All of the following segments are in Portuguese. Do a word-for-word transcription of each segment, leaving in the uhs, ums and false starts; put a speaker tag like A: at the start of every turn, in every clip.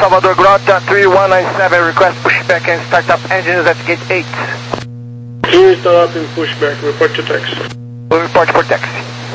A: Salvador Ground, uh, three one nine seven, request pushback and start up engines at gate eight.
B: Here start up and pushback, report to taxi.
A: We'll report for taxi.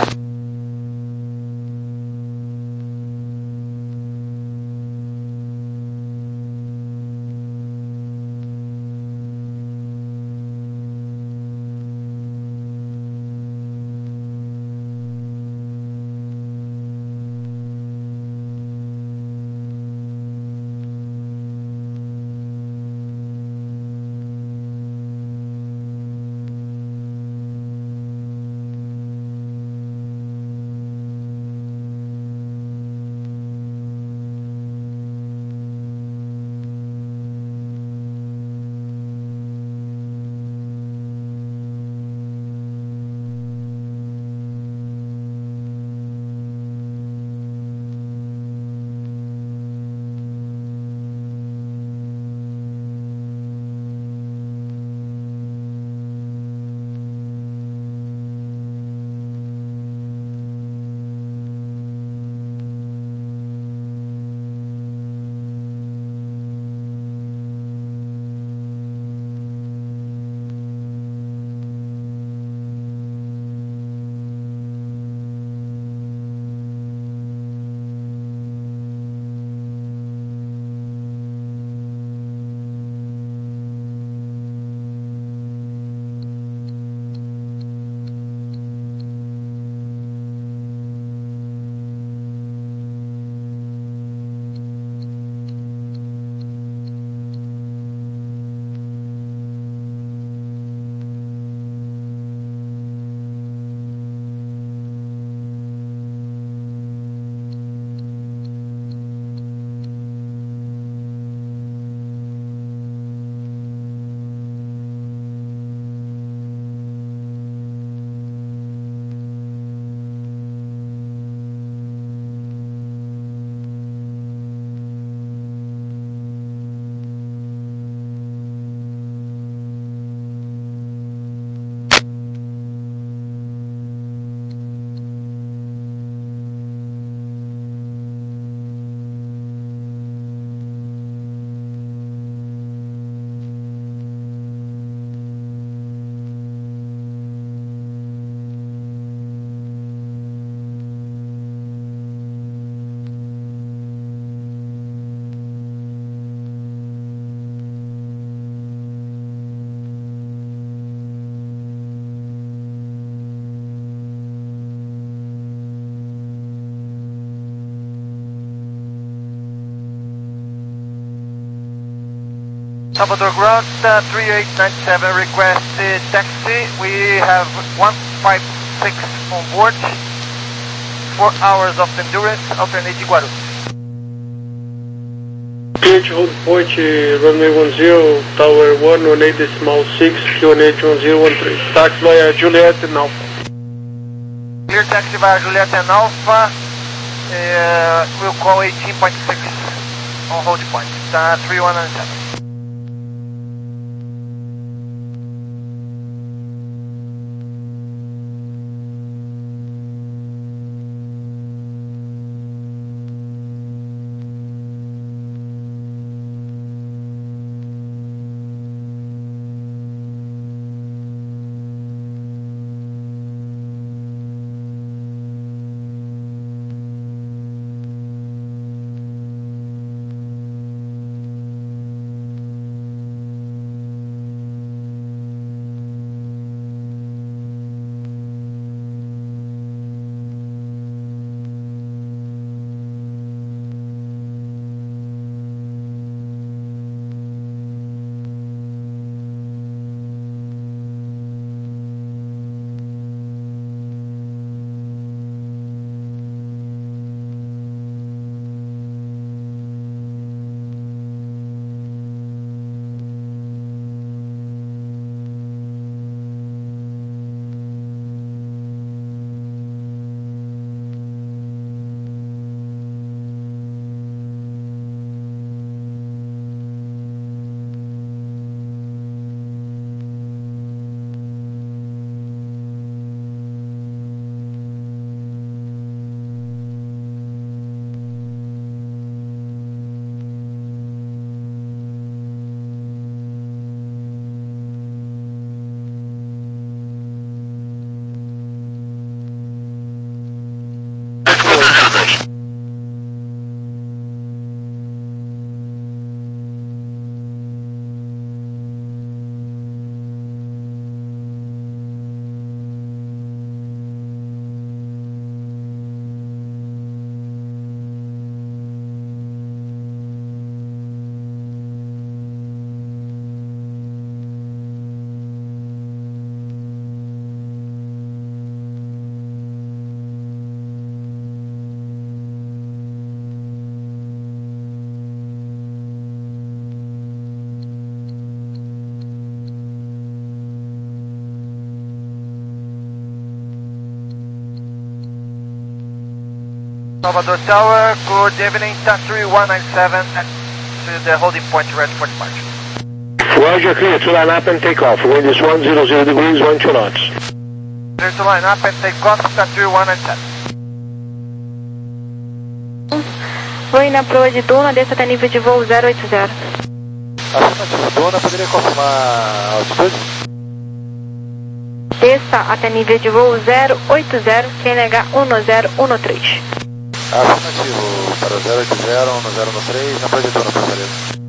A: Salvador Ground, uh, three eight nine seven, requested taxi. We have one five six on board, four hours of endurance, alternating Guarulhos.
B: P H hold point, uh, runway one zero, tower one one eight decimal six, Q N H one zero one three. Taxi via Juliet and Alpha.
A: Clear taxi via Juliet and Alpha. Uh, we'll call eighteen point six on hold point. Uh, three one nine seven. Salvador Tower, good evening, Tatsuri one nine seven to the holding point ready for departure.
B: Roger, clear to line up and take off. Wind is one zero zero degrees, one two knots.
A: Clear to line up and take off, Tatsuri one nine seven.
C: Oi, na proa de Duna, desça até nível de voo zero oito zero.
D: Afirmativo, Duna, poderia confirmar a altitude?
C: Desça até nível de voo zero oito zero, Q N H um zero um três.
D: Afirmativo, para o zero oito zero, um zero um três, na proa de Duna, por favor.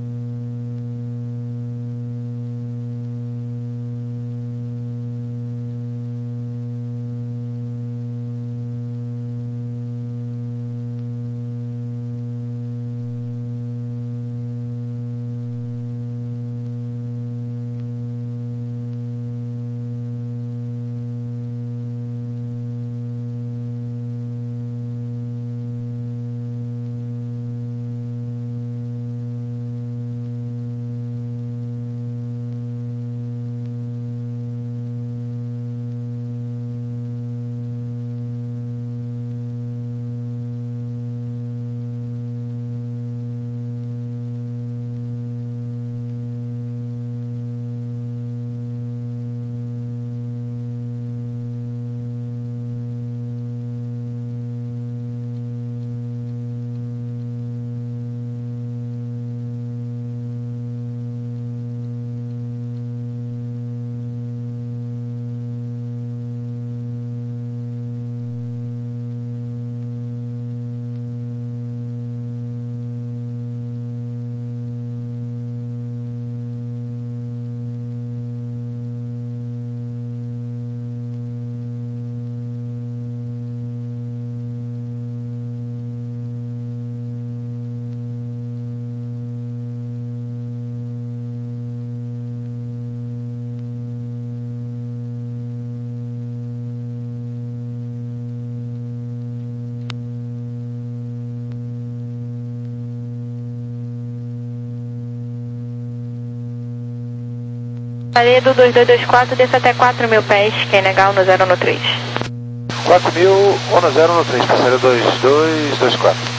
C: Laredo dois dois dois quatro, desça até quatro mil pés, Q N H um zero um três.
D: quatro mil, um zero um três, passageiro dois dois dois quatro.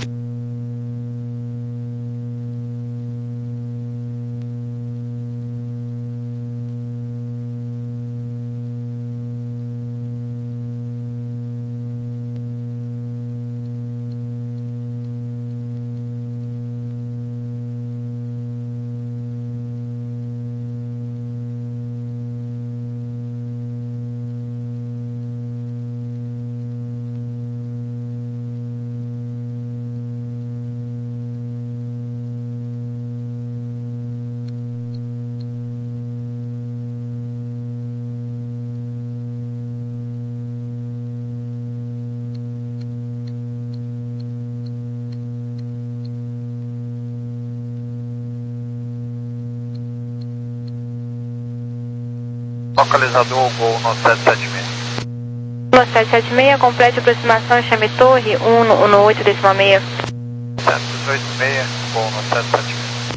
A: Localizador Gol no sete sete seis.
C: No sete sete seis, complete aproximação, chame torre um no oito decimal seis.
A: sete oito seis, Gol no sete sete seis.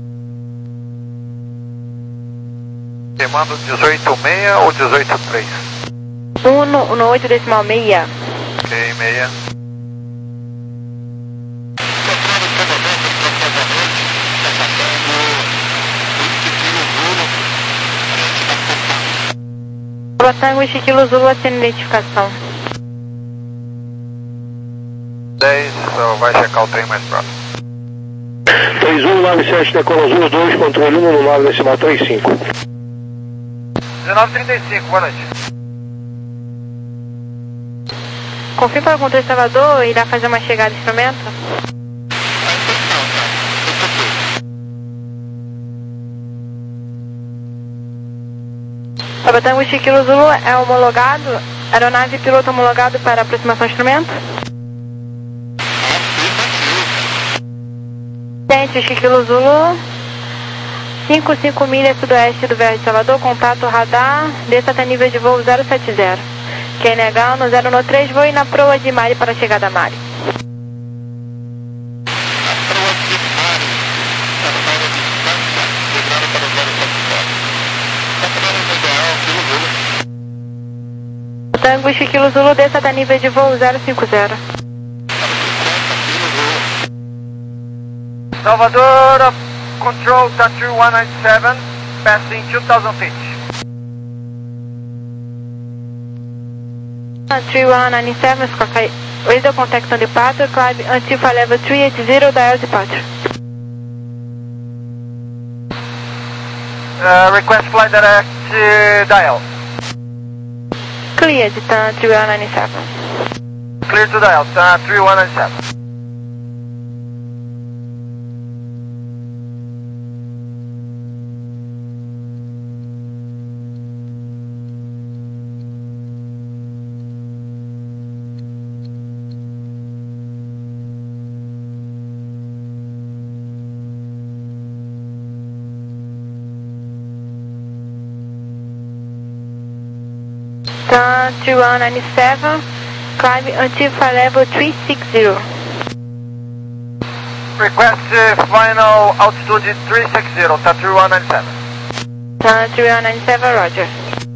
A: Queimando dezoito seis ou dezoito três?
C: um no oito decimal seis.
A: Ok, meia.
C: Tango e Chiquilo Zulu, assina identificação.
A: dez, só vai checar o trem mais próximo.
B: três um nove sete, decola Zulu dois, controle um no nove decimal três cinco.
A: dezenove trinta e cinco, boa noite.
C: Confirma para o controle Salvador, irá fazer uma chegada de instrumento? Tango Chiquilo Zulu é homologado, aeronave piloto homologado para aproximação instrumento? Gente, Chiquilo Zulu, cinco cinco milhas sudoeste do V R de Salvador, contato radar, desça até nível de voo zero sete zero. Q N H no zero um três, voo na proa de Mari para a chegada a Mari. Tango Chiquilo Zulu, desça até nível de voo zero cinco zero.
A: Salvador, control to three one nine seven, passing two thousand feet.
C: three one nine seven, radio contact on departure, climb until flight level three eighty, dial departure.
A: Uh, request flight direct uh, dial.
C: Clear de TAM three one nine seven.
A: Clear to dial, TAM three one nine seven.
C: TAM three one nine seven, climb until flight level three sixty.
A: Request uh, final altitude three sixty, TAM three one nine seven.
C: TAM three one nine seven, roger.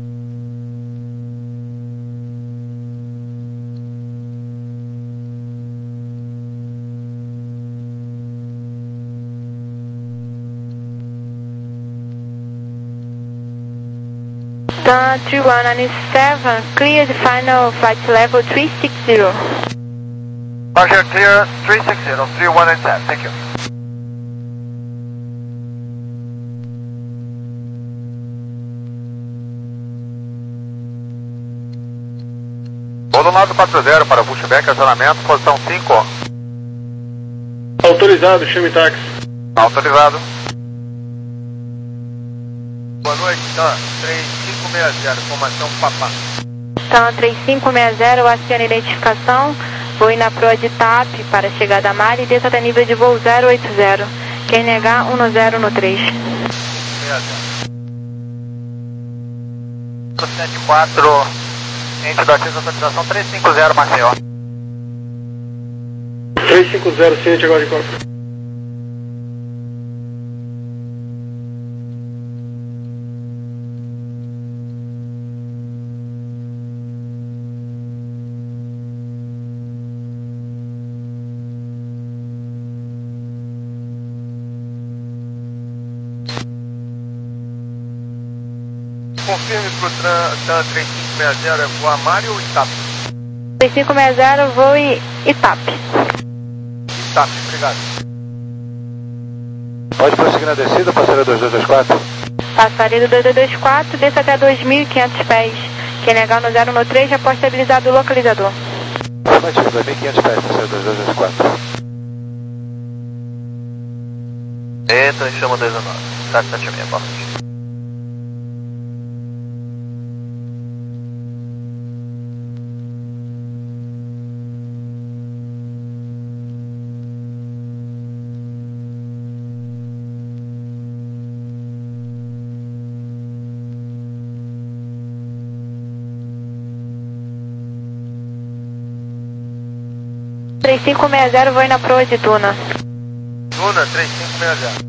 C: TAM three one nine seven, clear the final flight level three sixty.
A: Roger, clear three sixty, three one nine seven, thank you.
D: Todo lado quatro zero para pushback, acionamento, posição cinco.
B: Autorizado, chame táxi.
D: Autorizado.
A: Boa noite, TAM três cinco seis zero, informação Papá.
C: TAM três cinco seis zero, aciona identificação, vou ir na proa de T A P para chegada a Mali e desça até nível de voo zero oito zero, Q N H um zero no três.
D: sete quatro, ente da autorização três cinco zero, Maceió.
B: três cinco zero, ciente agora de corpo.
A: Confirme para o TAM três cinco seis zero, é voar Mari ou Itape?
C: três cinco seis zero, voo e Itape.
A: Itape, obrigado.
D: Pode prosseguir na descida, passaria dois dois dois quatro.
C: Passaria do dois dois dois quatro, desça até dois mil e quinhentos pés. Q N H um zero no três, já pode estabilizado o localizador.
D: Afirmativo, dois mil e quinhentos pés, passaria dois dois dois quatro.
A: Eita, chama dezenove, sete sete seis, boa noite.
C: três cinco seis zero, vou ir na proa de Duna.
A: Duna, três cinco seis zero.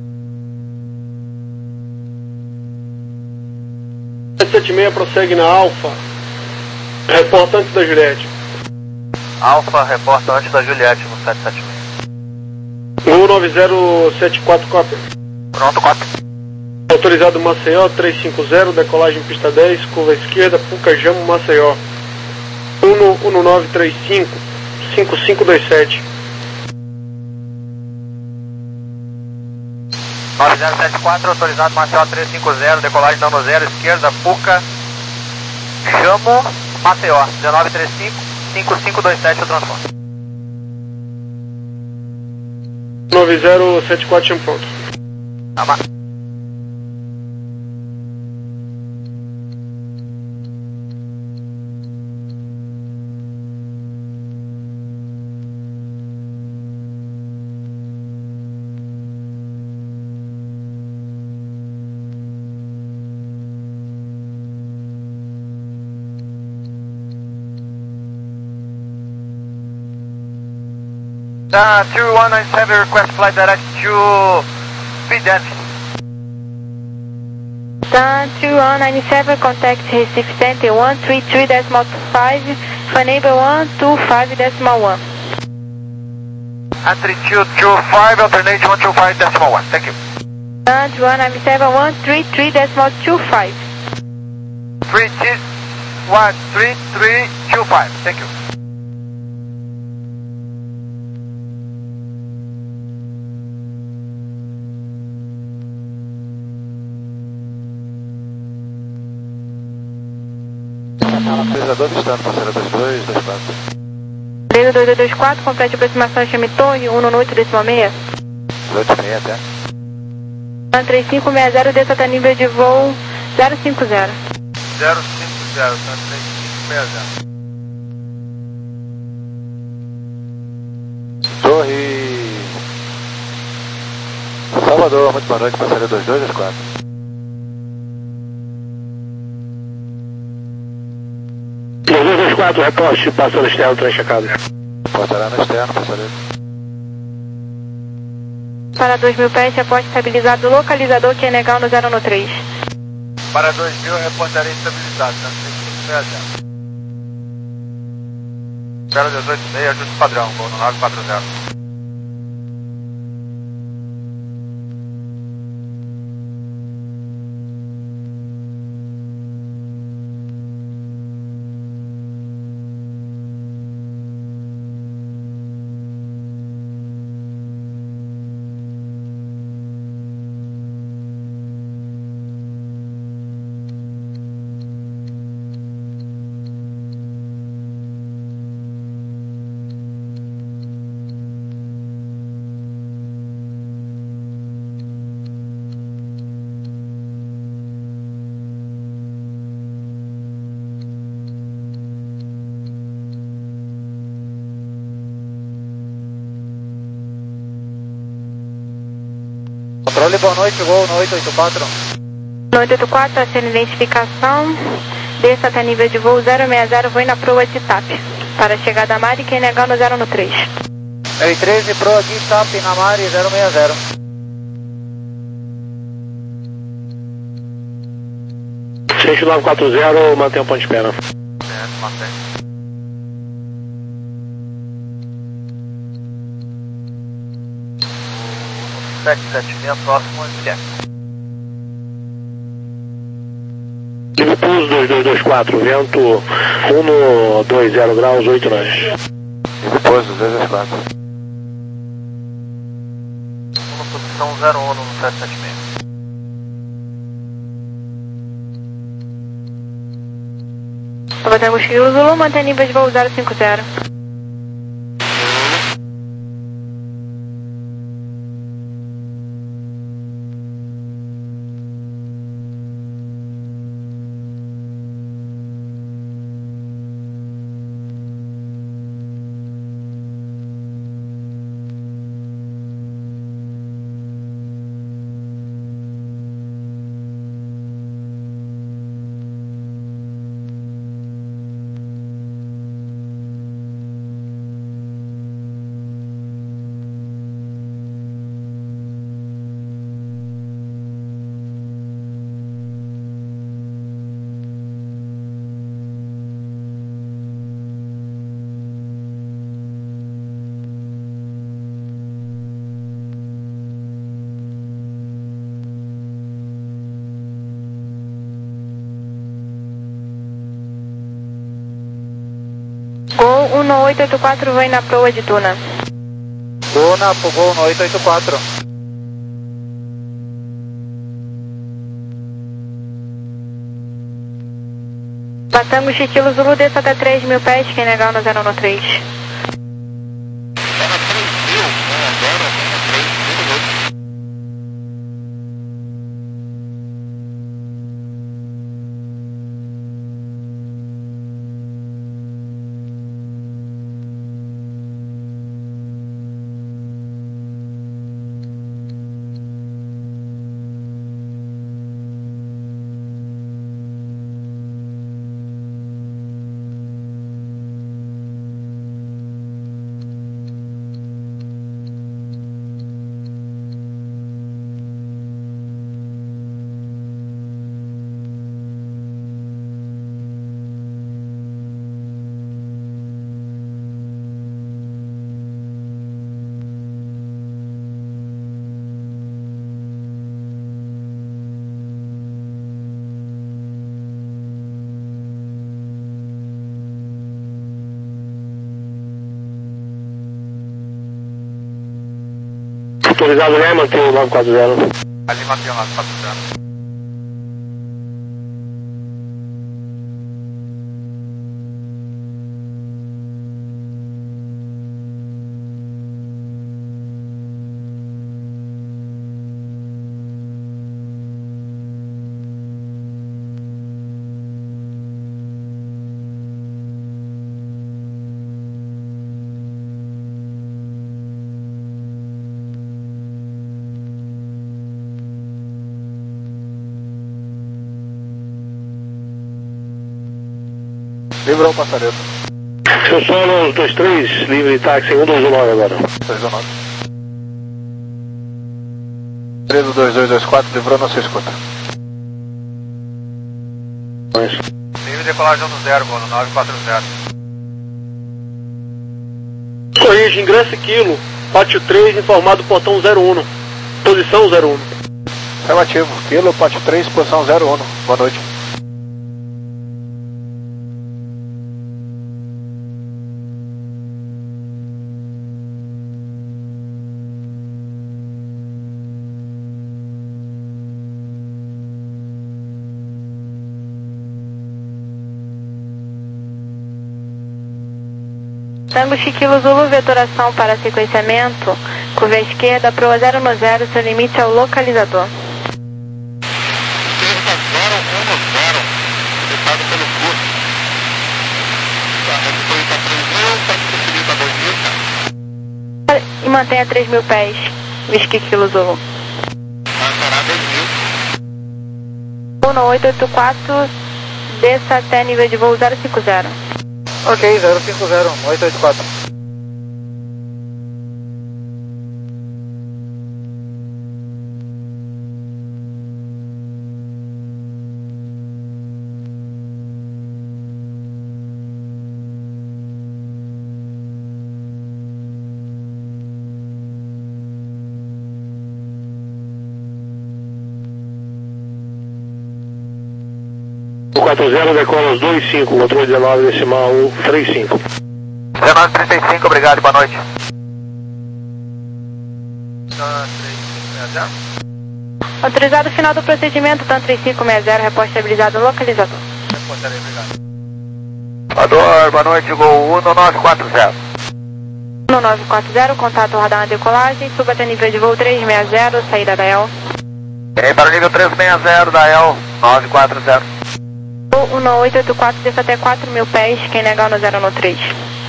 B: sete sete seis prossegue na Alfa. Reporta antes da Juliette.
A: Alfa, reporta antes da Juliette no sete sete seis.
B: um nove zero sete quatro, cópia.
A: Pronto, cópia.
B: Autorizado Maceió, três cinco zero, decolagem pista dez, curva esquerda, Pucajamo, Maceió. um nove três cinco, cinco cinco dois sete.
A: nove zero sete quatro, autorizado Maceió três cinco zero, decolagem dando zero, esquerda, Puca, Jamo, Maceió, um nove três cinco, cinco cinco dois sete, o transporte.
B: nove zero sete quatro, chama pronto.
A: Tá, Uh, three one nine seven, request flight direct to P D E F.
C: TAM three one nine seven, contact Recife Center one three three point five, Fanable one two five point one.
A: Entry two two five, alternate one two five decimal one. Thank you.
C: Entry one nine seven one three three decimal two five.
A: three two one three three two five. Thank you.
D: Pesador distante, parceiro dois dois dois quatro.
C: Desde dois dois dois quatro, complete aproximação, chame torre, um no oito decimal seis.
D: oito seis até.
C: três cinco seis zero, desça até nível de voo zero cinco zero.
A: zero cinco zero, tá três cinco seis zero.
D: Torre Salvador, muito boa noite, parceiro dois dois dois quatro.
B: dois dois dois quatro, reporte, passando externo, trem checado.
D: Portará no externo, parceiro.
C: Para dois mil pés, reporte estabilizado, localizador que é legal no zero no três.
A: Para dois mil, reportaria estabilizado, tá três cinco seis zero. zero dezoito seis, ajuste padrão, voo no nove quatro zero.
D: Controle, boa noite, voo no oito oito quatro.
C: No oito oito quatro, acende identificação, desça até nível de voo zero seis zero, voe na proa de T A P. Para chegada a Mari, quem legal no zero no três.
D: R treze, proa aqui, T A P na Mari zero seis zero.
B: seis nove quatro zero, mantém o ponto de espera.
A: É, mantém. sete sete seis, próximo a Guilherme.
B: Impulso dois dois dois quatro, vento um no dois zero graus, oito nós.
D: Impulso dois dois quatro.
A: Uma posição zero um no sete sete seis.
C: Batemos Kilo Zulu, mantém nível de voo zero cinco zero. Gol um no oito oito quatro, vai na proa de Tuna.
D: Tuna, Gol no oito oito quatro.
C: Batango Chiquilo Zulu, desça até três mil pés, quem legal no zero no três.
B: Autorizado Lima, mantém o nove quatro zero.
A: Ali mantém o nove quatro zero.
D: Livrou o passaredo.
B: Seu solo dois três, livre táxi um dois nove agora.
D: dois nove. três dois dois dois quatro, livrou na sua escuta.
A: Livre decolagem do zero, no nove quatro zero.
B: Corrige, ingresso quilo, pátio três, informado portão zero um. Posição zero um.
D: Relativo, quilo, pátio três, posição zero um. Boa noite.
C: Tango Chiquilo Zulu, vetoração para sequenciamento, curva esquerda, proa zero um zero, seu limite é o localizador.
E: Curva zero um zero, indicado pelo curso. A redução está três mil, está definido a dois mil.
C: E mantenha três mil pés, Whisky Kilo Zulu.
E: Será dois mil.
C: um oito oito quatro, desça até nível de voo zero cinco zero.
D: Ok, zero cinco zero, oito oito quatro.
B: quatro zero, decola os dois cinco, controle dezenove, decimal um três cinco.
A: dezenove trinta e cinco, obrigado e boa noite. três cinco seis zero.
C: Autorizado final do procedimento, TAM três cinco seis zero, repórter estabilizado localizador.
A: Reportarei, obrigado. Voador, boa noite, Gol um nove quatro zero.
C: um nove quatro zero, contato radar na decolagem, suba até nível de voo três seis zero, saída da E L.
A: Vem para o nível três seis zero da E L nove quatro zero.
C: um oito oito quatro, desça até quatro mil pés, quem negar no zero um três.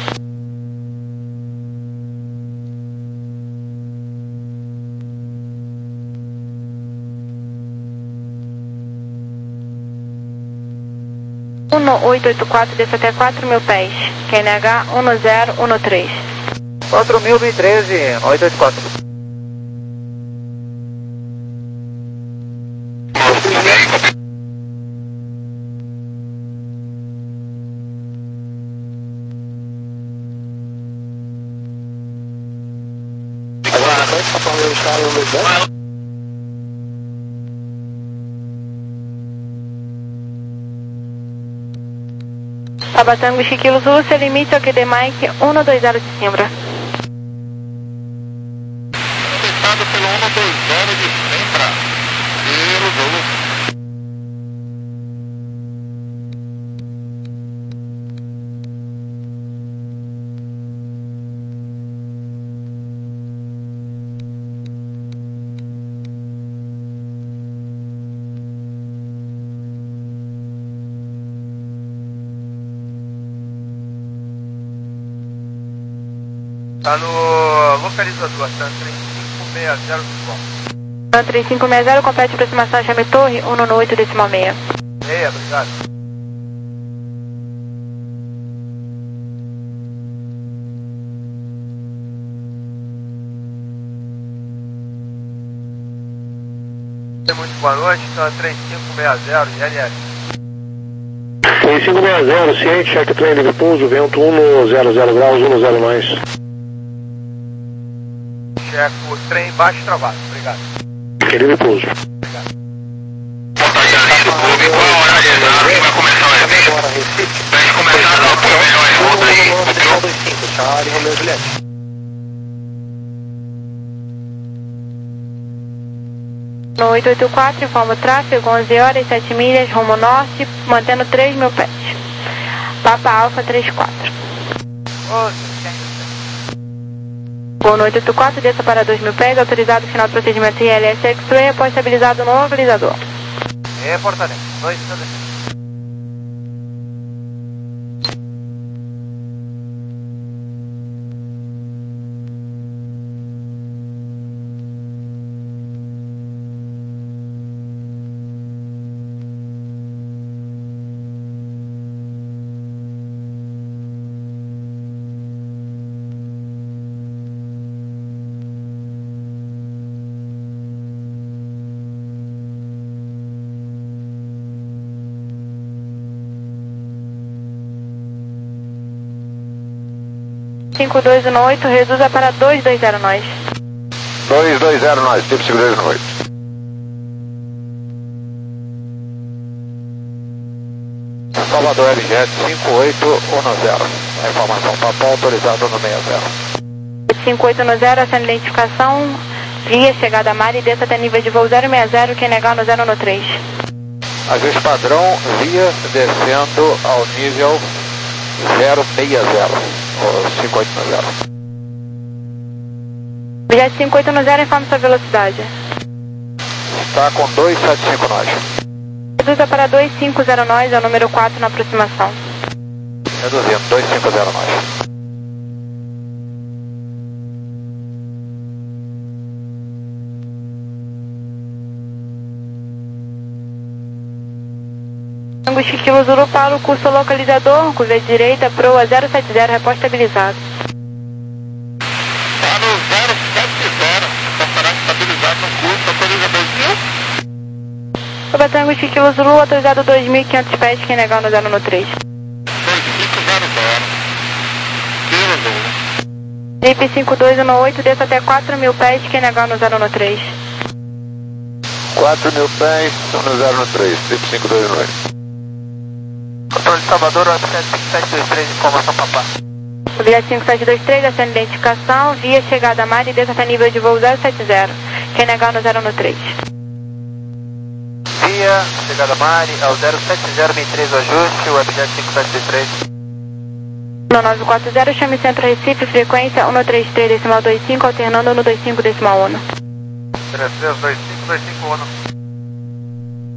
C: um oito oito quatro, desça até quatro mil pés, quem negar um zero um três.
D: quatro mil e treze, oito oito quatro.
C: Tabatango Chiquilo Zulu, seu limite é o Q D Mike um dois zero de Simbra.
E: Fechado pelo um dois zero de Simbra. Chiquilo Zulu.
A: Está no localizador, TAM três cinco seis zero do bom.
C: TAM três cinco seis zero, complete aproximação Chame Torre, um no oito decimal seis.
A: Meia, obrigado. Muito boa noite, TAM três cinco seis zero e L L.
B: três cinco seis zero, ciente, check trem, livre pouso, vento um zero zero graus, um zero mais.
A: Checo, trem baixo travado, obrigado.
B: Livre pouso.
A: Obrigado.
E: Montagem do clube, qual é o horário exato que vai começar o evento? Pra gente começar, dá por melhor em volta aí, copiou?
C: No oito oito quatro, informa o tráfego, onze horas, sete milhas, rumo norte, mantendo três mil pés. Papa Alfa trinta e quatro. Gol no oito oito quatro, desça para dois mil pés, autorizado o final do procedimento I L S X-Ray, após estabilizado no localizador.
A: É, Fortaleza. dois, dois.
C: cinco dois um oito, reduza para dois dois zero nós.
D: dois dois zero nós, tipo cinco dois um oito. Salvador L Jet cinco oito um zero. A informação Papa autorizado no sessenta.
C: cinco oito um zero, essa identificação, via chegada a mar e desça até nível de voo zero seis zero, que é negar no zero um três.
D: Ajuste padrão, via descendo ao nível zero seis zero, ou cinco oito um zero.
C: Objeto cinco oito um zero, informe sua velocidade.
D: Está com dois sete cinco nós.
C: Reduza para dois cinco zero nós, é o número quatro na aproximação.
D: Reduzindo, dois cinco zero nós.
C: Tango Kilo Zulu para o curso localizador, curva direita, proa zero sete zero, repórter estabilizado.
E: Tá no zero sete zero, estará estabilizado no curso, autoriza dois mil.
C: Sobre Tango Kilo Zulu, autorizado dois mil e quinhentos pés, que é negar no zero um três.
E: dois cinco zero zero. Kilo Zulu.
C: Jeep cinco dois um oito, desça até quatro mil pés, que é negar no zero um três.
D: quatro mil pés, no zero um três, tipo cinco dois um oito.
A: Controle de Salvador, objeto cinco sete dois três, informação Papa.
C: Objeto cinco sete dois três, essa identificação, via chegada a mar e desça até nível de voo zero sete zero, que é negar no zero um três.
A: Via, chegada a mar, ao zero sete zero vinte e três o ajuste, o objeto cinco sete dois três.
C: No nove quatro zero, chame Centro Recife, frequência um três três decimal dois cinco, alternando no dois cinco decimal um.
A: três três dois cinco dois cinco um.